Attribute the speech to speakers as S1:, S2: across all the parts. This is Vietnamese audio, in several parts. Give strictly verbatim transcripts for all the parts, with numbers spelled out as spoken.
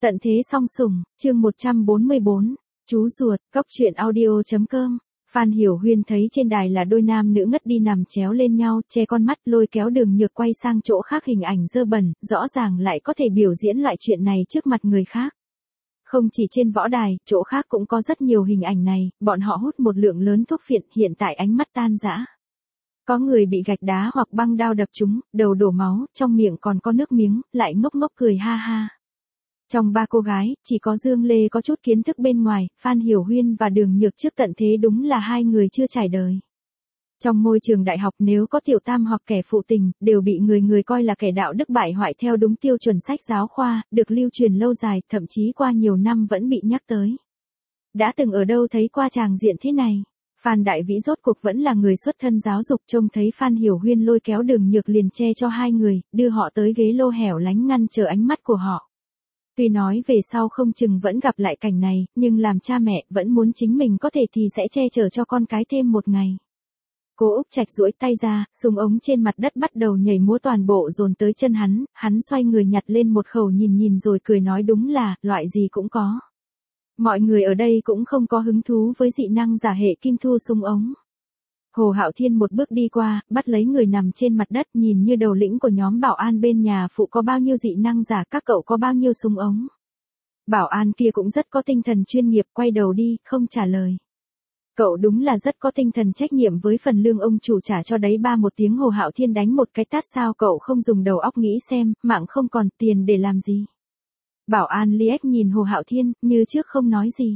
S1: Tận thế song sủng, chương một trăm bốn mươi bốn, chú ruột, cóc truyện audio.com. Phan Hiểu Huyên thấy trên đài là đôi nam nữ ngất đi nằm chéo lên nhau, che con mắt lôi kéo Đường Nhược quay sang chỗ khác, hình ảnh dơ bẩn, rõ ràng lại có thể biểu diễn loại chuyện này trước mặt người khác. Không chỉ trên võ đài, chỗ khác cũng có rất nhiều hình ảnh này, bọn họ hút một lượng lớn thuốc phiện, hiện tại ánh mắt tan rã. Có người bị gạch đá hoặc băng đao đập trúng, đầu đổ máu, trong miệng còn có nước miếng, lại ngốc ngốc cười ha ha. Trong ba cô gái, chỉ có Dương Lê có chút kiến thức bên ngoài, Phan Hiểu Huyên và Đường Nhược trước tận thế đúng là hai người chưa trải đời. Trong môi trường đại học nếu có tiểu tam hoặc kẻ phụ tình, đều bị người người coi là kẻ đạo đức bại hoại theo đúng tiêu chuẩn sách giáo khoa, được lưu truyền lâu dài, thậm chí qua nhiều năm vẫn bị nhắc tới. Đã từng ở đâu thấy qua tràng diện thế này? Phan Đại Vĩ rốt cuộc vẫn là người xuất thân giáo dục, trông thấy Phan Hiểu Huyên lôi kéo Đường Nhược liền che cho hai người, đưa họ tới ghế lô hẻo lánh ngăn chờ ánh mắt của họ. Tuy nói về sau không chừng vẫn gặp lại cảnh này, nhưng làm cha mẹ vẫn muốn chính mình có thể thì sẽ che chở cho con cái thêm một ngày. Cô Úc Trạch duỗi tay ra, súng ống trên mặt đất bắt đầu nhảy múa, toàn bộ dồn tới chân hắn, hắn xoay người nhặt lên một khẩu nhìn nhìn rồi cười nói đúng là, loại gì cũng có. Mọi người ở đây cũng không có hứng thú với dị năng giả hệ kim thu súng ống. Hồ Hạo Thiên một bước đi qua, bắt lấy người nằm trên mặt đất, nhìn như đầu lĩnh của nhóm bảo an bên nhà phụ có bao nhiêu dị năng giả, các cậu có bao nhiêu súng ống. Bảo an kia cũng rất có tinh thần chuyên nghiệp, quay đầu đi, không trả lời. Cậu đúng là rất có tinh thần trách nhiệm, với phần lương ông chủ trả cho đấy ba một tiếng. Hồ Hạo Thiên đánh một cái tát, sao cậu không dùng đầu óc nghĩ xem, mạng không còn tiền để làm gì. Bảo an liếc nhìn Hồ Hạo Thiên, như trước không nói gì.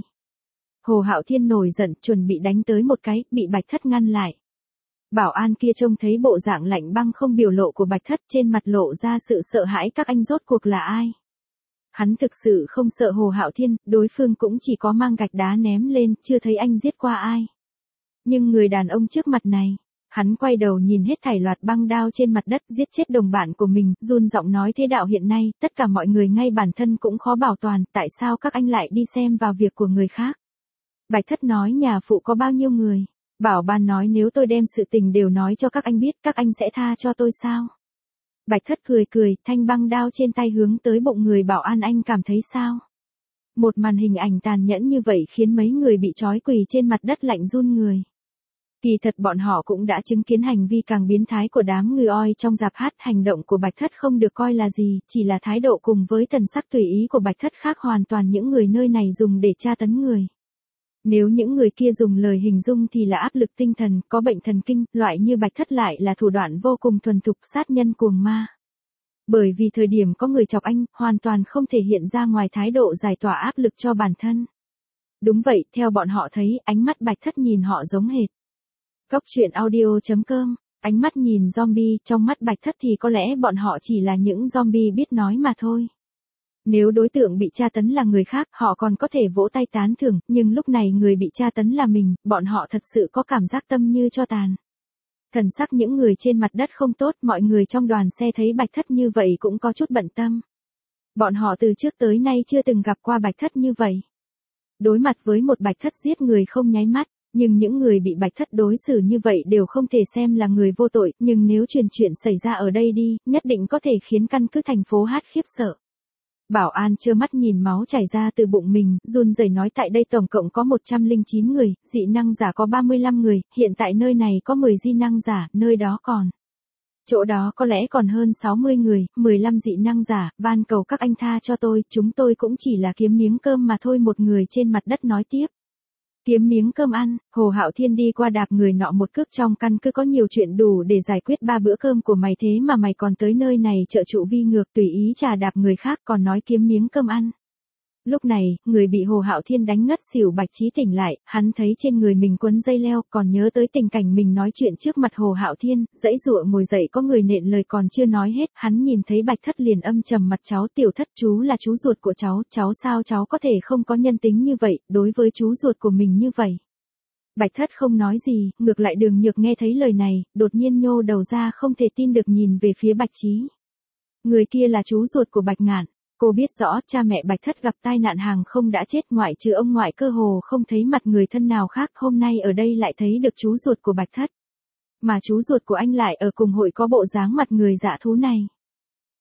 S1: Hồ Hạo Thiên nổi giận, chuẩn bị đánh tới một cái, bị Bạch Thất ngăn lại. Bảo an kia trông thấy bộ dạng lạnh băng không biểu lộ của Bạch Thất, trên mặt lộ ra sự sợ hãi, các anh rốt cuộc là ai? Hắn thực sự không sợ Hồ Hạo Thiên, đối phương cũng chỉ có mang gạch đá ném lên, chưa thấy anh giết qua ai. Nhưng người đàn ông trước mặt này, hắn quay đầu nhìn hết thảy loạt băng đao trên mặt đất, giết chết đồng bạn của mình, run giọng nói thế đạo hiện nay, tất cả mọi người ngay bản thân cũng khó bảo toàn, tại sao các anh lại đi xem vào việc của người khác? Bạch Thất nói nhà phụ có bao nhiêu người? Bảo ban nói nếu tôi đem sự tình đều nói cho các anh biết, các anh sẽ tha cho tôi sao? Bạch Thất cười cười, thanh băng đao trên tay hướng tới bụng người bảo an, anh cảm thấy sao? Một màn hình ảnh tàn nhẫn như vậy khiến mấy người bị trói quỳ trên mặt đất lạnh run người. Kỳ thật bọn họ cũng đã chứng kiến hành vi càng biến thái của đám người oi trong rạp hát, hành động của Bạch Thất không được coi là gì, chỉ là thái độ cùng với thần sắc tùy ý của Bạch Thất khác hoàn toàn những người nơi này dùng để tra tấn người. Nếu những người kia dùng lời hình dung thì là áp lực tinh thần, có bệnh thần kinh, loại như Bạch Thất lại là thủ đoạn vô cùng thuần thục, sát nhân cuồng ma. Bởi vì thời điểm có người chọc anh, hoàn toàn không thể hiện ra ngoài thái độ giải tỏa áp lực cho bản thân. Đúng vậy, theo bọn họ thấy, ánh mắt Bạch Thất nhìn họ giống hệt. Cóc truyện audio.com, ánh mắt nhìn zombie, trong mắt Bạch Thất thì có lẽ bọn họ chỉ là những zombie biết nói mà thôi. Nếu đối tượng bị tra tấn là người khác, họ còn có thể vỗ tay tán thưởng, nhưng lúc này người bị tra tấn là mình, bọn họ thật sự có cảm giác tâm như tro tàn. Thần sắc những người trên mặt đất không tốt, mọi người trong đoàn xe thấy Bạch Thất như vậy cũng có chút bận tâm. Bọn họ từ trước tới nay chưa từng gặp qua Bạch Thất như vậy. Đối mặt với một Bạch Thất giết người không nháy mắt, nhưng những người bị Bạch Thất đối xử như vậy đều không thể xem là người vô tội, nhưng nếu truyền chuyện xảy ra ở đây đi, nhất định có thể khiến căn cứ thành phố Hát khiếp sợ. Bảo an trơ mắt nhìn máu chảy ra từ bụng mình, run rẩy nói tại đây tổng cộng có một trăm lẻ chín người, dị năng giả có ba mươi lăm người, hiện tại nơi này có mười dị năng giả, nơi đó còn. Chỗ đó có lẽ còn hơn sáu mươi người, mười lăm dị năng giả, van cầu các anh tha cho tôi, chúng tôi cũng chỉ là kiếm miếng cơm mà thôi, một người trên mặt đất nói tiếp. Kiếm miếng cơm ăn, Hồ Hạo Thiên đi qua đạp người nọ một cước, trong căn cứ có nhiều chuyện đủ để giải quyết ba bữa cơm của mày, thế mà mày còn tới nơi này trợ trụ vi ngược, tùy ý trà đạp người khác còn nói kiếm miếng cơm ăn. Lúc này, người bị Hồ Hạo Thiên đánh ngất xỉu Bạch Trí tỉnh lại, hắn thấy trên người mình quấn dây leo, còn nhớ tới tình cảnh mình nói chuyện trước mặt Hồ Hạo Thiên, dãy dụa ngồi dậy, có người nện lời còn chưa nói hết, hắn nhìn thấy Bạch Thất liền âm trầm mặt, cháu Tiểu Thất, chú là chú ruột của cháu, cháu sao cháu có thể không có nhân tính như vậy, đối với chú ruột của mình như vậy. Bạch Thất không nói gì, ngược lại Đường Nhược nghe thấy lời này, đột nhiên nhô đầu ra không thể tin được nhìn về phía Bạch Trí. Người kia là chú ruột của Bạch Ngạn. Cô biết rõ cha mẹ Bạch Thất gặp tai nạn hàng không đã chết, ngoại trừ ông ngoại cơ hồ không thấy mặt người thân nào khác, hôm nay ở đây lại thấy được chú ruột của Bạch Thất. Mà chú ruột của anh lại ở cùng hội có bộ dáng mặt người dã thú này.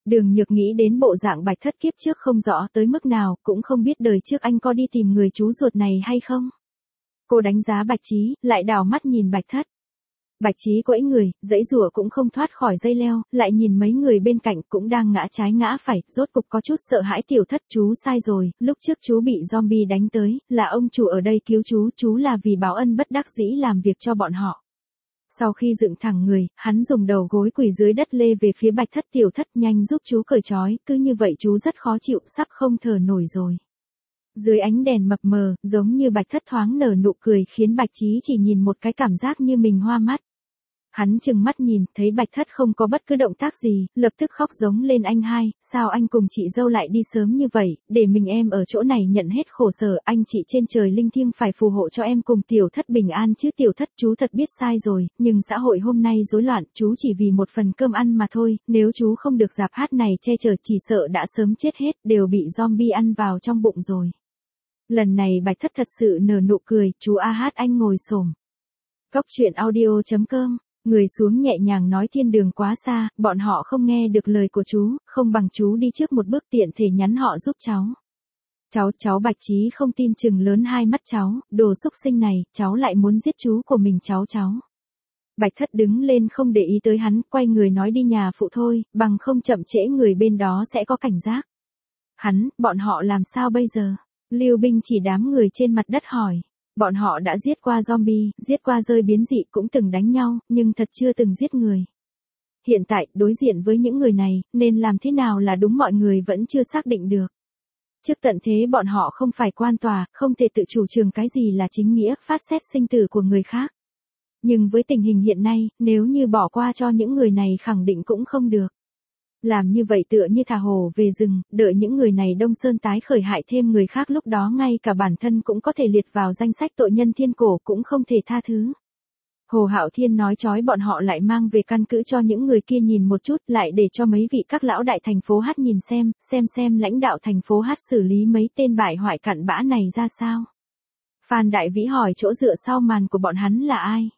S1: Đường Nhược nghĩ đến bộ dạng Bạch Thất kiếp trước không rõ tới mức nào, cũng không biết đời trước anh có đi tìm người chú ruột này hay không. Cô đánh giá Bạch Chí, lại đảo mắt nhìn Bạch Thất. Bạch Chí quẫy người, giãy giụa cũng không thoát khỏi dây leo, lại nhìn mấy người bên cạnh cũng đang ngã trái ngã phải, rốt cục có chút sợ hãi. Tiểu Thất, chú sai rồi, lúc trước chú bị zombie đánh tới, là ông chủ ở đây cứu chú, chú là vì báo ân bất đắc dĩ làm việc cho bọn họ. Sau khi dựng thẳng người, hắn dùng đầu gối quỳ dưới đất lê về phía Bạch Thất. Tiểu Thất, nhanh giúp chú cởi trói, cứ như vậy chú rất khó chịu, sắp không thở nổi rồi. Dưới ánh đèn mập mờ, giống như Bạch Thất thoáng nở nụ cười khiến Bạch Chí chỉ nhìn một cái cảm giác như mình hoa mắt. Hắn trừng mắt nhìn, thấy Bạch Thất không có bất cứ động tác gì, lập tức khóc giống lên. Anh hai, sao anh cùng chị dâu lại đi sớm như vậy, để mình em ở chỗ này nhận hết khổ sở, anh chị trên trời linh thiêng phải phù hộ cho em cùng Tiểu Thất bình an chứ. Tiểu Thất, chú thật biết sai rồi, nhưng xã hội hôm nay rối loạn, chú chỉ vì một phần cơm ăn mà thôi, nếu chú không được dạp hát này che chở chỉ sợ đã sớm chết hết, đều bị zombie ăn vào trong bụng rồi. Lần này Bạch Thất thật sự nở nụ cười, chú a hát anh ngồi xổm. Cóc truyện audio chấm com. Người xuống nhẹ nhàng nói thiên đường quá xa, bọn họ không nghe được lời của chú, không bằng chú đi trước một bước tiện thể nhắn họ giúp cháu. Cháu, cháu Bạch Chí không tin chừng lớn hai mắt cháu, đồ xúc sinh này, cháu lại muốn giết chú của mình cháu cháu. Bạch Thất đứng lên không để ý tới hắn, quay người nói đi nhà phụ thôi, bằng không chậm trễ người bên đó sẽ có cảnh giác. Hắn, bọn họ làm sao bây giờ? Lưu Binh chỉ đám người trên mặt đất hỏi. Bọn họ đã giết qua zombie, giết qua rơi biến dị, cũng từng đánh nhau, nhưng thật chưa từng giết người. Hiện tại, đối diện với những người này, nên làm thế nào là đúng mọi người vẫn chưa xác định được. Trước tận thế bọn họ không phải quan tòa, không thể tự chủ trương cái gì là chính nghĩa, phát xét sinh tử của người khác. Nhưng với tình hình hiện nay, nếu như bỏ qua cho những người này khẳng định cũng không được. Làm như vậy tựa như thả hổ về rừng, đợi những người này đông sơn tái khởi hại thêm người khác, lúc đó ngay cả bản thân cũng có thể liệt vào danh sách tội nhân thiên cổ, cũng không thể tha thứ. Hồ Hạo Thiên nói trói bọn họ lại mang về căn cứ cho những người kia nhìn một chút, lại để cho mấy vị các lão đại thành phố Hát nhìn xem, xem xem lãnh đạo thành phố Hát xử lý mấy tên bại hoại cặn bã này ra sao. Phan Đại Vĩ hỏi chỗ dựa sau màn của bọn hắn là ai.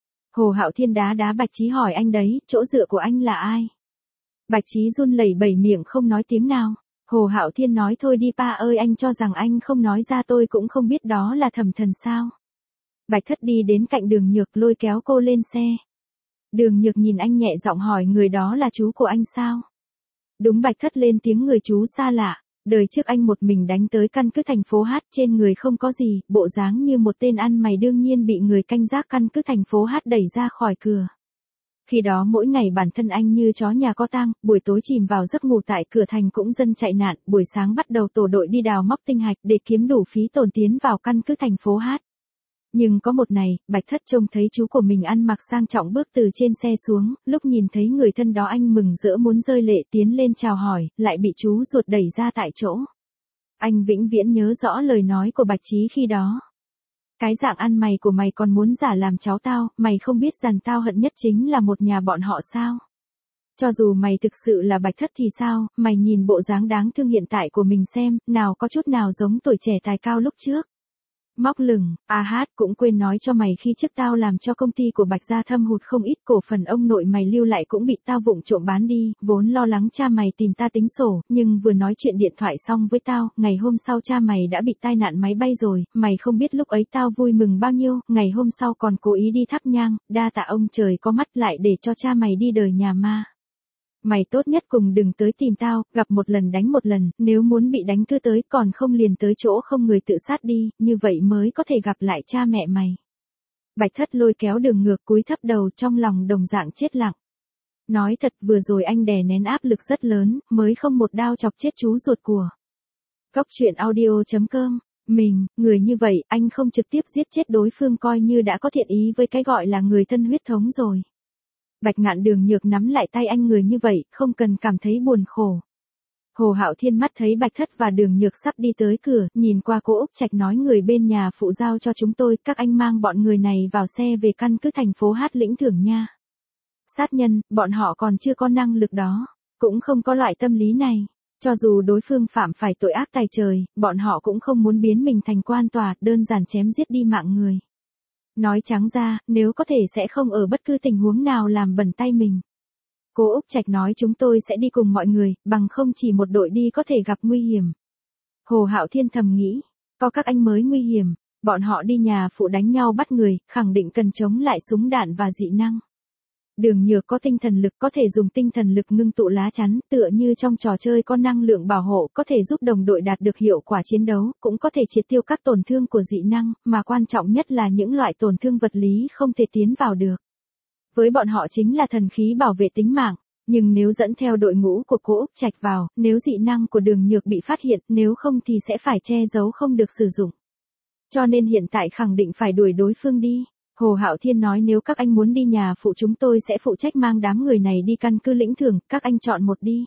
S1: Hồ Hạo Thiên đá đá Bạch Chí hỏi anh đấy, chỗ dựa của anh là ai. Bạch Chí run lẩy bẩy miệng không nói tiếng nào. Hồ Hạo Thiên nói thôi đi pa ơi, anh cho rằng anh không nói ra tôi cũng không biết đó là Thẩm Thần sao. Bạch Thất đi đến cạnh Đường Nhược lôi kéo cô lên xe. Đường Nhược nhìn anh nhẹ giọng hỏi người đó là chú của anh sao. Đúng, Bạch Thất lên tiếng, người chú xa lạ. Đời trước anh một mình đánh tới căn cứ thành phố Hát, trên người không có gì, bộ dáng như một tên ăn mày, đương nhiên bị người canh giác căn cứ thành phố Hát đẩy ra khỏi cửa. Khi đó mỗi ngày bản thân anh như chó nhà có tang, buổi tối chìm vào giấc ngủ tại cửa thành cũng dân chạy nạn, buổi sáng bắt đầu tổ đội đi đào móc tinh hạch để kiếm đủ phí tổn tiến vào căn cứ thành phố Hát. Nhưng có một ngày, Bạch Thất trông thấy chú của mình ăn mặc sang trọng bước từ trên xe xuống, lúc nhìn thấy người thân đó anh mừng rỡ muốn rơi lệ, tiến lên chào hỏi, lại bị chú ruột đẩy ra tại chỗ. Anh vĩnh viễn nhớ rõ lời nói của Bạch Chí khi đó. Cái dạng ăn mày của mày còn muốn giả làm cháu tao, mày không biết rằng tao hận nhất chính là một nhà bọn họ sao? Cho dù mày thực sự là Bạch Thất thì sao, mày nhìn bộ dáng đáng thương hiện tại của mình xem, nào có chút nào giống tuổi trẻ tài cao lúc trước. Móc lửng, a hát cũng quên nói cho mày, khi trước tao làm cho công ty của Bạch gia thâm hụt không ít, cổ phần ông nội mày lưu lại cũng bị tao vụng trộm bán đi, vốn lo lắng cha mày tìm ta tính sổ, nhưng vừa nói chuyện điện thoại xong với tao, ngày hôm sau cha mày đã bị tai nạn máy bay rồi, mày không biết lúc ấy tao vui mừng bao nhiêu, ngày hôm sau còn cố ý đi thắp nhang, đa tạ ông trời có mắt lại để cho cha mày đi đời nhà ma. Mày tốt nhất cùng đừng tới tìm tao, gặp một lần đánh một lần, nếu muốn bị đánh cứ tới, còn không liền tới chỗ không người tự sát đi, như vậy mới có thể gặp lại cha mẹ mày. Bạch Thất lôi kéo Đường Ngược cúi thấp đầu, trong lòng đồng dạng chết lặng. Nói thật, vừa rồi anh đè nén áp lực rất lớn, mới không một đao chọc chết chú ruột của. Cóc truyện audio chấm com. Mình, người như vậy, anh không trực tiếp giết chết đối phương coi như đã có thiện ý với cái gọi là người thân huyết thống rồi. Bạch Ngạn Đường Nhược nắm lại tay anh, người như vậy, không cần cảm thấy buồn khổ. Hồ Hạo Thiên mắt thấy Bạch Thất và Đường Nhược sắp đi tới cửa, nhìn qua cô Úc Trạch nói người bên nhà phụ giao cho chúng tôi, các anh mang bọn người này vào xe về căn cứ thành phố Hát lĩnh thưởng nha. Sát nhân, bọn họ còn chưa có năng lực đó, cũng không có loại tâm lý này. Cho dù đối phương phạm phải tội ác tày trời, bọn họ cũng không muốn biến mình thành quan tòa, đơn giản chém giết đi mạng người. Nói trắng ra, nếu có thể sẽ không ở bất cứ tình huống nào làm bẩn tay mình. Cô Úc Trạch nói chúng tôi sẽ đi cùng mọi người, bằng không chỉ một đội đi có thể gặp nguy hiểm. Hồ Hạo Thiên thầm nghĩ, có các anh mới nguy hiểm, bọn họ đi nhà phụ đánh nhau bắt người, khẳng định cần chống lại súng đạn và dị năng. Đường Nhược có tinh thần lực, có thể dùng tinh thần lực ngưng tụ lá chắn, tựa như trong trò chơi có năng lượng bảo hộ, có thể giúp đồng đội đạt được hiệu quả chiến đấu, cũng có thể triệt tiêu các tổn thương của dị năng, mà quan trọng nhất là những loại tổn thương vật lý không thể tiến vào được. Với bọn họ chính là thần khí bảo vệ tính mạng, nhưng nếu dẫn theo đội ngũ của cô Úc Trạch vào, nếu dị năng của Đường Nhược bị phát hiện, nếu không thì sẽ phải che giấu không được sử dụng. Cho nên hiện tại khẳng định phải đuổi đối phương đi. Hồ Hạo Thiên nói nếu các anh muốn đi nhà phụ chúng tôi sẽ phụ trách mang đám người này đi căn cứ lĩnh thưởng, các anh chọn một đi.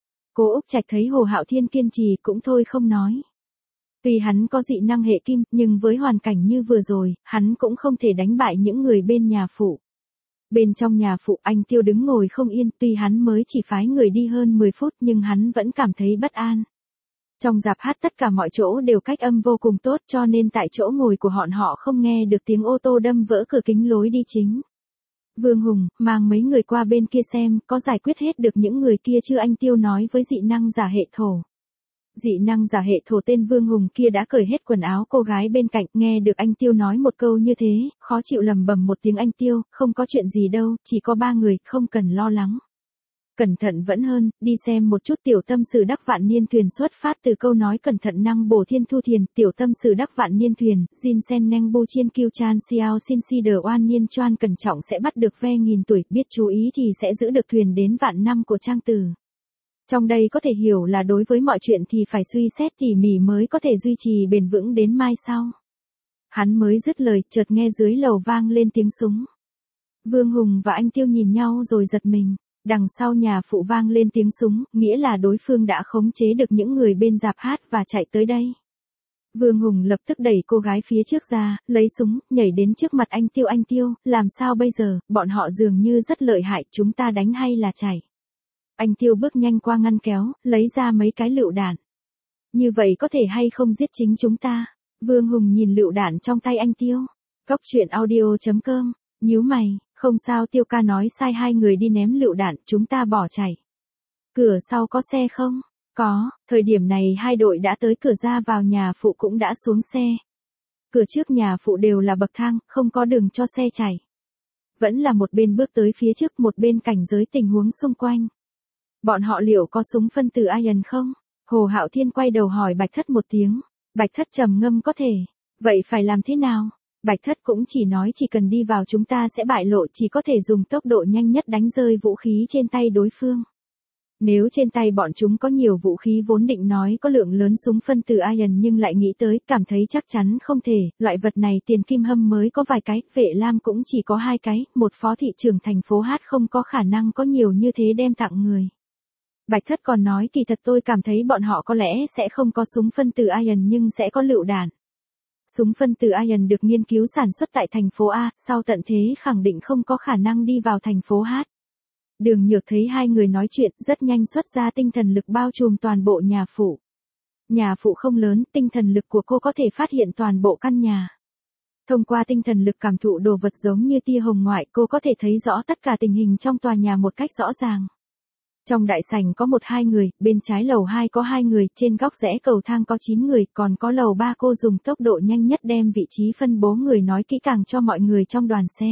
S1: Cô Úc Trạch thấy Hồ Hạo Thiên kiên trì cũng thôi không nói. Tuy hắn có dị năng hệ kim, nhưng với hoàn cảnh như vừa rồi, hắn cũng không thể đánh bại những người bên nhà phụ. Bên trong nhà phụ anh Tiêu đứng ngồi không yên, tuy hắn mới chỉ phái người đi hơn mười phút nhưng hắn vẫn cảm thấy bất an. Trong rạp hát tất cả mọi chỗ đều cách âm vô cùng tốt cho nên tại chỗ ngồi của họ họ không nghe được tiếng ô tô đâm vỡ cửa kính lối đi chính. Vương Hùng, mang mấy người qua bên kia xem, có giải quyết hết được những người kia chưa, anh Tiêu nói với dị năng giả hệ thổ. Dị năng giả hệ thổ tên Vương Hùng kia đã cởi hết quần áo cô gái bên cạnh, nghe được anh Tiêu nói một câu như thế, khó chịu lầm bầm một tiếng anh Tiêu, không có chuyện gì đâu, chỉ có ba người, không cần lo lắng. Cẩn thận vẫn hơn, đi xem một chút tiểu tâm sự đắc vạn niên thuyền xuất phát từ câu nói cẩn thận năng bổ thiên thu thiền, tiểu tâm sự đắc vạn niên thuyền, Jin sen neng bu chiên kiêu chan xiao xin si đờ oan niên choan cẩn trọng sẽ bắt được ve nghìn tuổi, biết chú ý thì sẽ giữ được thuyền đến vạn năm của trang từ. Trong đây có thể hiểu là đối với mọi chuyện thì phải suy xét tỉ mỉ mới có thể duy trì bền vững đến mai sau. Hắn mới dứt lời, chợt nghe dưới lầu vang lên tiếng súng. Vương Hùng và anh Tiêu nhìn nhau rồi giật mình. Đằng sau nhà phụ vang lên tiếng súng, nghĩa là đối phương đã khống chế được những người bên rạp hát và chạy tới đây. Vương Hùng lập tức đẩy cô gái phía trước ra, lấy súng, nhảy đến trước mặt anh Tiêu. Anh Tiêu, làm sao bây giờ, bọn họ dường như rất lợi hại, chúng ta đánh hay là chạy? Anh Tiêu bước nhanh qua ngăn kéo, lấy ra mấy cái lựu đạn. Như vậy có thể hay không giết chính chúng ta? Vương Hùng nhìn lựu đạn trong tay anh Tiêu. Cóc truyện audio chấm com, nhíu mày. Không sao, Tiêu ca nói sai, hai người đi ném lựu đạn, chúng ta bỏ chạy. Cửa sau có xe không? Có, thời điểm này hai đội đã tới cửa ra vào nhà phụ cũng đã xuống xe. Cửa trước nhà phụ đều là bậc thang, không có đường cho xe chạy. Vẫn là một bên bước tới phía trước, một bên cảnh giới tình huống xung quanh. Bọn họ liệu có súng phân tử Iron không? Hồ Hạo Thiên quay đầu hỏi Bạch Thất một tiếng. Bạch Thất trầm ngâm có thể. Vậy phải làm thế nào? Bạch Thất cũng chỉ nói chỉ cần đi vào chúng ta sẽ bại lộ, chỉ có thể dùng tốc độ nhanh nhất đánh rơi vũ khí trên tay đối phương. Nếu trên tay bọn chúng có nhiều vũ khí vốn định nói có lượng lớn súng phân tử Iron nhưng lại nghĩ tới, cảm thấy chắc chắn không thể, loại vật này tiền kim hâm mới có vài cái, Vệ Lam cũng chỉ có hai cái, một phó thị trưởng thành phố Hát không có khả năng có nhiều như thế đem tặng người. Bạch Thất còn nói kỳ thật tôi cảm thấy bọn họ có lẽ sẽ không có súng phân tử Iron nhưng sẽ có lựu đạn. Súng phân tử Iron được nghiên cứu sản xuất tại thành phố A, sau tận thế khẳng định không có khả năng đi vào thành phố H. Đường Nhược thấy hai người nói chuyện, rất nhanh xuất ra tinh thần lực bao trùm toàn bộ nhà phụ. Nhà phụ không lớn, tinh thần lực của cô có thể phát hiện toàn bộ căn nhà. Thông qua tinh thần lực cảm thụ đồ vật giống như tia hồng ngoại, cô có thể thấy rõ tất cả tình hình trong tòa nhà một cách rõ ràng. Trong đại sảnh có một hai người, bên trái lầu hai có hai người, trên góc rẽ cầu thang có chín người, còn có lầu ba cô dùng tốc độ nhanh nhất đem vị trí phân bố người nói kỹ càng cho mọi người trong đoàn xe.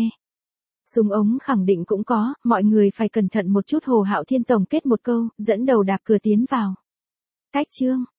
S1: Súng ống khẳng định cũng có, mọi người phải cẩn thận một chút. Hồ Hạo Thiên tổng kết một câu, dẫn đầu đạp cửa tiến vào. Cách chương